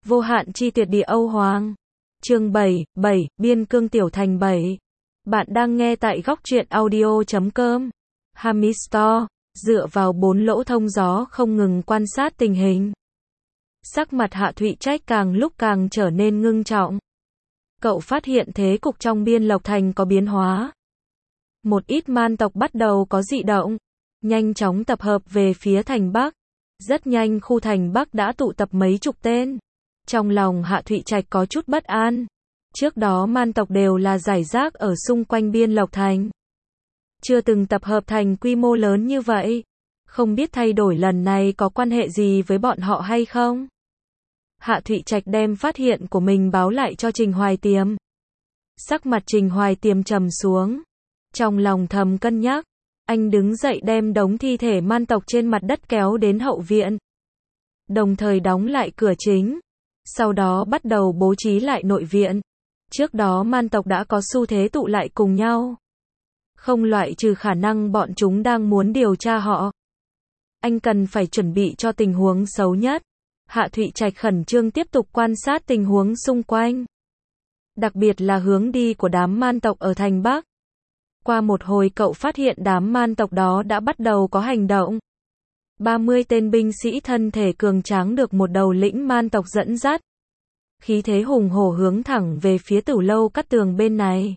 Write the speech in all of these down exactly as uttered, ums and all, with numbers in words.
Vô hạn chi tuyệt địa Âu Hoàng. Chương bảy, bảy, Biên cương tiểu thành bảy. Bạn đang nghe tại góc truyện audio chấm com. Hamistor, dựa vào bốn lỗ thông gió không ngừng quan sát tình hình. Sắc mặt Hạ Thụy Trách càng lúc càng trở nên ngưng trọng. Cậu phát hiện thế cục trong Biên Lộc Thành có biến hóa. Một ít man tộc bắt đầu có dị động, nhanh chóng tập hợp về phía thành Bắc. Rất nhanh khu thành Bắc đã tụ tập mấy chục tên. Trong lòng Hạ Thụy Trạch có chút bất an. Trước đó man tộc đều là rải rác ở xung quanh Biên Lộc Thành. Chưa từng tập hợp thành quy mô lớn như vậy. Không biết thay đổi lần này có quan hệ gì với bọn họ hay không? Hạ Thụy Trạch đem phát hiện của mình báo lại cho Trình Hoài Tiềm. Sắc mặt Trình Hoài Tiềm trầm xuống. Trong lòng thầm cân nhắc. Anh đứng dậy đem đống thi thể man tộc trên mặt đất kéo đến hậu viện. Đồng thời đóng lại cửa chính. Sau đó bắt đầu bố trí lại nội viện. Trước đó man tộc đã có xu thế tụ lại cùng nhau. Không loại trừ khả năng bọn chúng đang muốn điều tra họ. Anh cần phải chuẩn bị cho tình huống xấu nhất. Hạ Thụy Trạch khẩn trương tiếp tục quan sát tình huống xung quanh. Đặc biệt là hướng đi của đám man tộc ở thành Bắc. Qua một hồi cậu phát hiện đám man tộc đó đã bắt đầu có hành động. ba mươi tên binh sĩ thân thể cường tráng được một đầu lĩnh man tộc dẫn dắt. Khí thế hùng hổ hướng thẳng về phía Tử Lâu Cát Tường bên này.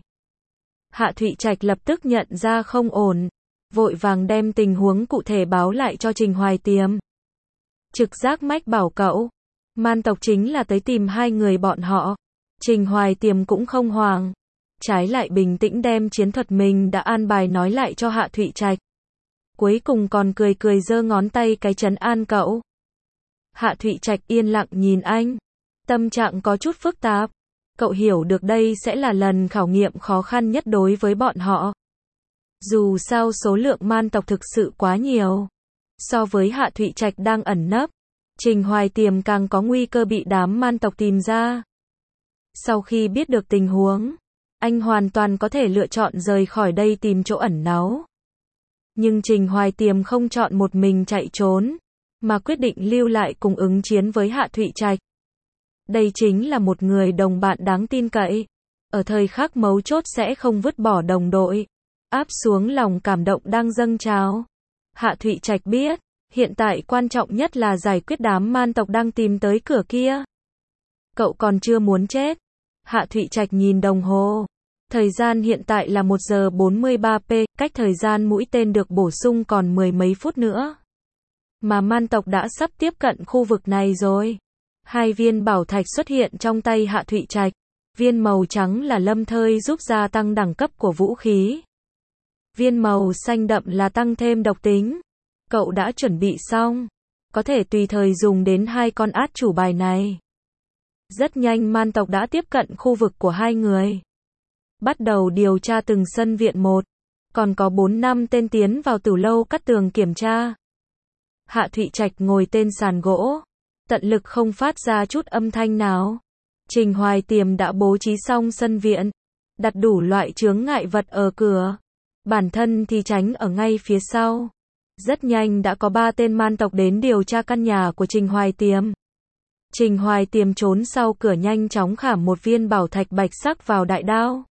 Hạ Thụy Trạch lập tức nhận ra không ổn. Vội vàng đem tình huống cụ thể báo lại cho Trình Hoài Tiềm. Trực giác mách bảo cậu. Man tộc chính là tới tìm hai người bọn họ. Trình Hoài Tiềm cũng không hoảng. Trái lại bình tĩnh đem chiến thuật mình đã an bài nói lại cho Hạ Thụy Trạch. Cuối cùng còn cười cười giơ ngón tay cái trấn an cậu. Hạ Thụy Trạch yên lặng nhìn anh. Tâm trạng có chút phức tạp. Cậu hiểu được đây sẽ là lần khảo nghiệm khó khăn nhất đối với bọn họ. Dù sao số lượng man tộc thực sự quá nhiều. So với Hạ Thụy Trạch đang ẩn nấp, Trình Hoài Tiềm càng có nguy cơ bị đám man tộc tìm ra. Sau khi biết được tình huống, anh hoàn toàn có thể lựa chọn rời khỏi đây tìm chỗ ẩn náu. Nhưng Trình Hoài Tiềm không chọn một mình chạy trốn, mà quyết định lưu lại cùng ứng chiến với Hạ Thụy Trạch. Đây chính là một người đồng bạn đáng tin cậy. Ở thời khắc mấu chốt sẽ không vứt bỏ đồng đội. Áp xuống lòng cảm động đang dâng trào. Hạ Thụy Trạch biết, hiện tại quan trọng nhất là giải quyết đám man tộc đang tìm tới cửa kia. Cậu còn chưa muốn chết. Hạ Thụy Trạch nhìn đồng hồ. Thời gian hiện tại là một giờ bốn mươi ba phút, cách thời gian mũi tên được bổ sung còn mười mấy phút nữa. Mà man tộc đã sắp tiếp cận khu vực này rồi. Hai viên bảo thạch xuất hiện trong tay Hạ Thụy Trạch. Viên màu trắng là lâm thơi giúp gia tăng đẳng cấp của vũ khí. Viên màu xanh đậm là tăng thêm độc tính. Cậu đã chuẩn bị xong. Có thể tùy thời dùng đến hai con át chủ bài này. Rất nhanh man tộc đã tiếp cận khu vực của hai người. Bắt đầu điều tra từng sân viện một. Còn có bốn năm tên tiến vào Tử Lâu Cát Tường kiểm tra. Hạ Thụy Trạch ngồi tên sàn gỗ. Tận lực không phát ra chút âm thanh nào. Trình Hoài Tiềm đã bố trí xong sân viện. Đặt đủ loại chướng ngại vật ở cửa. Bản thân thì tránh ở ngay phía sau. Rất nhanh đã có ba tên man tộc đến điều tra căn nhà của Trình Hoài Tiềm. Trình Hoài Tiềm trốn sau cửa nhanh chóng khảm một viên bảo thạch bạch sắc vào đại đao.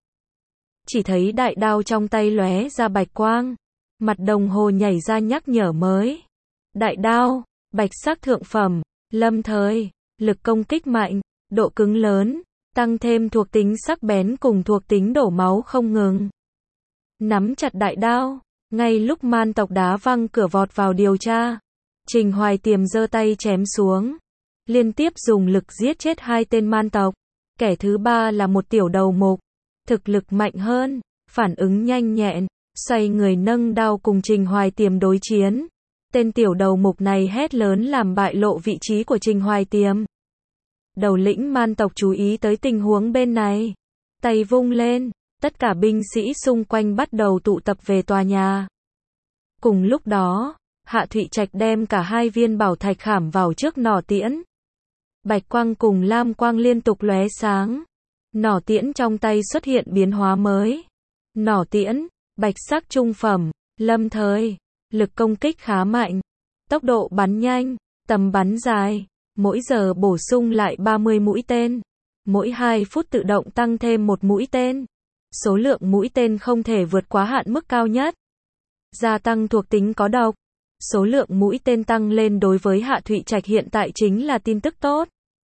Chỉ thấy đại đao trong tay lóe ra bạch quang. Mặt đồng hồ nhảy ra nhắc nhở mới. Đại đao, bạch sắc thượng phẩm, lâm thời, lực công kích mạnh, độ cứng lớn, tăng thêm thuộc tính sắc bén cùng thuộc tính đổ máu không ngừng. Nắm chặt đại đao, ngay lúc man tộc đá văng cửa vọt vào điều tra, Trình Hoài Tiềm giơ tay chém xuống, liên tiếp dùng lực giết chết hai tên man tộc. Kẻ thứ ba là một tiểu đầu mục, thực lực mạnh hơn, phản ứng nhanh nhẹn, xoay người nâng đao cùng Trình Hoài Tiềm đối chiến. Tên tiểu đầu mục này hét lớn làm bại lộ vị trí của Trình Hoài Tiềm. Đầu lĩnh man tộc chú ý tới tình huống bên này, tay vung lên. Tất cả binh sĩ xung quanh bắt đầu tụ tập về tòa nhà. Cùng lúc đó, Hạ Thụy Trạch đem cả hai viên bảo thạch khảm vào trước nỏ tiễn. Bạch quang cùng lam quang liên tục lóe sáng. Nỏ tiễn trong tay xuất hiện biến hóa mới. Nỏ tiễn, bạch sắc trung phẩm, lâm thời, lực công kích khá mạnh, tốc độ bắn nhanh, tầm bắn dài, Mỗi giờ bổ sung lại ba mươi mũi tên. Mỗi hai phút tự động tăng thêm một mũi tên. Số lượng mũi tên không thể vượt quá hạn mức cao nhất. Gia tăng thuộc tính có độc. Số lượng mũi tên tăng lên đối với Hạ Thụy Trạch hiện tại chính là tin tức tốt.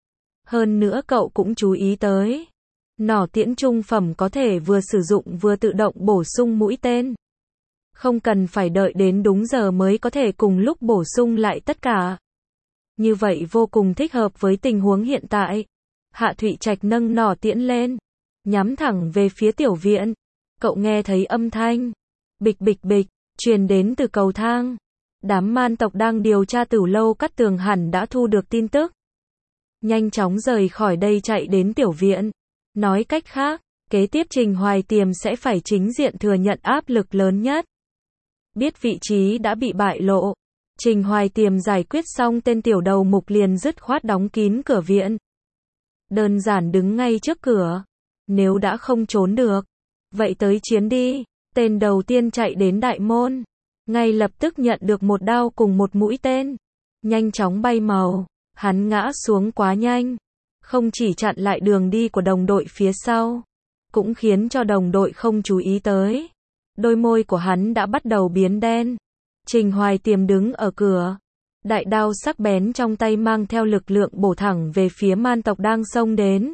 Hơn nữa cậu cũng chú ý tới. Nỏ tiễn trung phẩm có thể vừa sử dụng vừa tự động bổ sung mũi tên. Không cần phải đợi đến đúng giờ mới có thể cùng lúc bổ sung lại tất cả. Như vậy vô cùng thích hợp với tình huống hiện tại. Hạ Thụy Trạch nâng nỏ tiễn lên, nhắm thẳng về phía tiểu viện. Cậu nghe thấy âm thanh bịch bịch bịch truyền đến từ cầu thang. Đám man tộc đang điều tra Tửu Lâu Cắt Tường hẳn đã thu được tin tức. Nhanh chóng rời khỏi đây chạy đến tiểu viện. Nói cách khác, kế tiếp Trình Hoài Tiềm sẽ phải chính diện thừa nhận áp lực lớn nhất. Biết vị trí đã bị bại lộ, Trình Hoài Tiềm giải quyết xong tên tiểu đầu mục liền dứt khoát đóng kín cửa viện. Đơn giản đứng ngay trước cửa. Nếu đã không trốn được, vậy tới chiến đi. Tên đầu tiên chạy đến đại môn, ngay lập tức nhận được một đao cùng một mũi tên. Nhanh chóng bay màu, hắn ngã xuống quá nhanh. Không chỉ chặn lại đường đi của đồng đội phía sau, cũng khiến cho đồng đội không chú ý tới. Đôi môi của hắn đã bắt đầu biến đen. Trình Hoài Tiềm đứng ở cửa. Đại đao sắc bén trong tay mang theo lực lượng bổ thẳng về phía man tộc đang xông đến.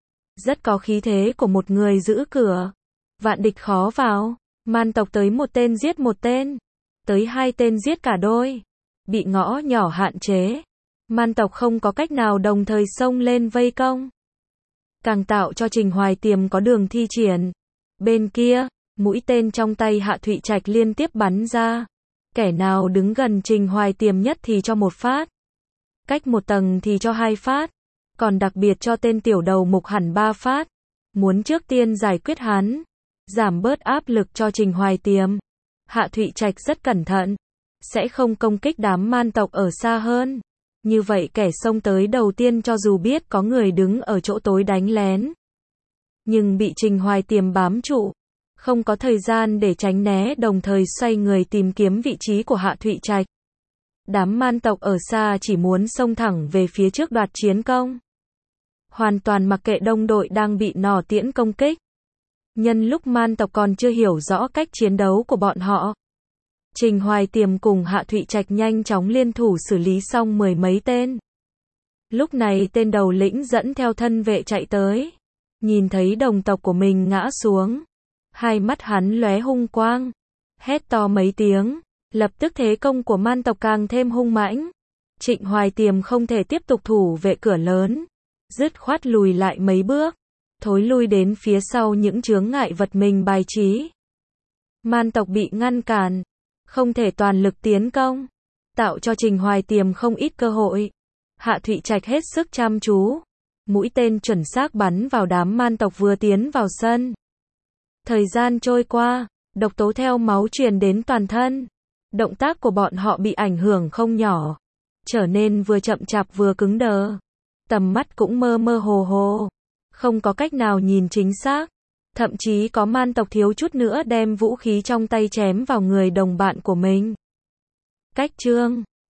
Rất có khí thế của một người giữ cửa. Vạn địch khó vào. Man tộc tới một tên giết một tên. Tới hai tên giết cả đôi. Bị ngõ nhỏ hạn chế. Man tộc không có cách nào đồng thời xông lên vây công. Càng tạo cho Trình Hoài Tiềm có đường thi triển. Bên kia, mũi tên trong tay Hạ Thụy Trạch liên tiếp bắn ra. Kẻ nào đứng gần Trình Hoài Tiềm nhất thì cho một phát. Cách một tầng thì cho hai phát. Còn đặc biệt cho tên tiểu đầu mục hẳn ba phát. Muốn trước tiên giải quyết hắn. Giảm bớt áp lực cho Trình Hoài Tiềm. Hạ Thụy Trạch rất cẩn thận. Sẽ không công kích đám man tộc ở xa hơn. Như vậy kẻ xông tới đầu tiên cho dù biết có người đứng ở chỗ tối đánh lén. Nhưng bị Trình Hoài Tiềm bám trụ. Không có thời gian để tránh né, đồng thời xoay người tìm kiếm vị trí của Hạ Thụy Trạch. Đám man tộc ở xa chỉ muốn xông thẳng về phía trước đoạt chiến công. Hoàn toàn mặc kệ đồng đội đang bị nỏ tiễn công kích. Nhân lúc man tộc còn chưa hiểu rõ cách chiến đấu của bọn họ, Trình Hoài Tiềm cùng Hạ Thụy Trạch nhanh chóng liên thủ xử lý xong mười mấy tên. Lúc này tên đầu lĩnh dẫn theo thân vệ chạy tới. Nhìn thấy đồng tộc của mình ngã xuống. Hai mắt hắn lóe hung quang. Hét to mấy tiếng. Lập tức thế công của man tộc càng thêm hung mãnh. Trịnh Hoài Tiềm không thể tiếp tục thủ vệ cửa lớn. Dứt khoát lùi lại mấy bước. Thối lui đến phía sau những chướng ngại vật mình bài trí. Man tộc bị ngăn cản. Không thể toàn lực tiến công. Tạo cho Trình Hoài Tiềm không ít cơ hội. Hạ Thụy Trạch hết sức chăm chú. Mũi tên chuẩn xác bắn vào đám man tộc vừa tiến vào sân. Thời gian trôi qua, độc tố theo máu truyền đến toàn thân. Động tác của bọn họ bị ảnh hưởng không nhỏ. Trở nên vừa chậm chạp vừa cứng đờ. Tầm mắt cũng mơ mơ hồ hồ. Không có cách nào nhìn chính xác. Thậm chí có man tộc thiếu chút nữa đem vũ khí trong tay chém vào người đồng bạn của mình. Cách chương